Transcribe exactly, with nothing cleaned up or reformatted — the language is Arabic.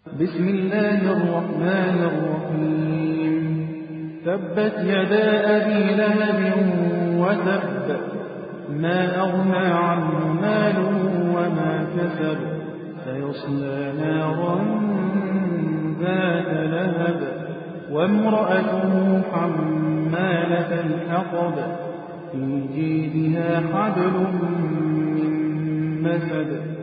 بسم الله الرحمن الرحيم تبت يدا أبي لهب وتب ما أغنى عنه ماله وما كسب سيصلى نارا ذات لهب وامرأته حمالة الحطب في جيدها حبل من مسد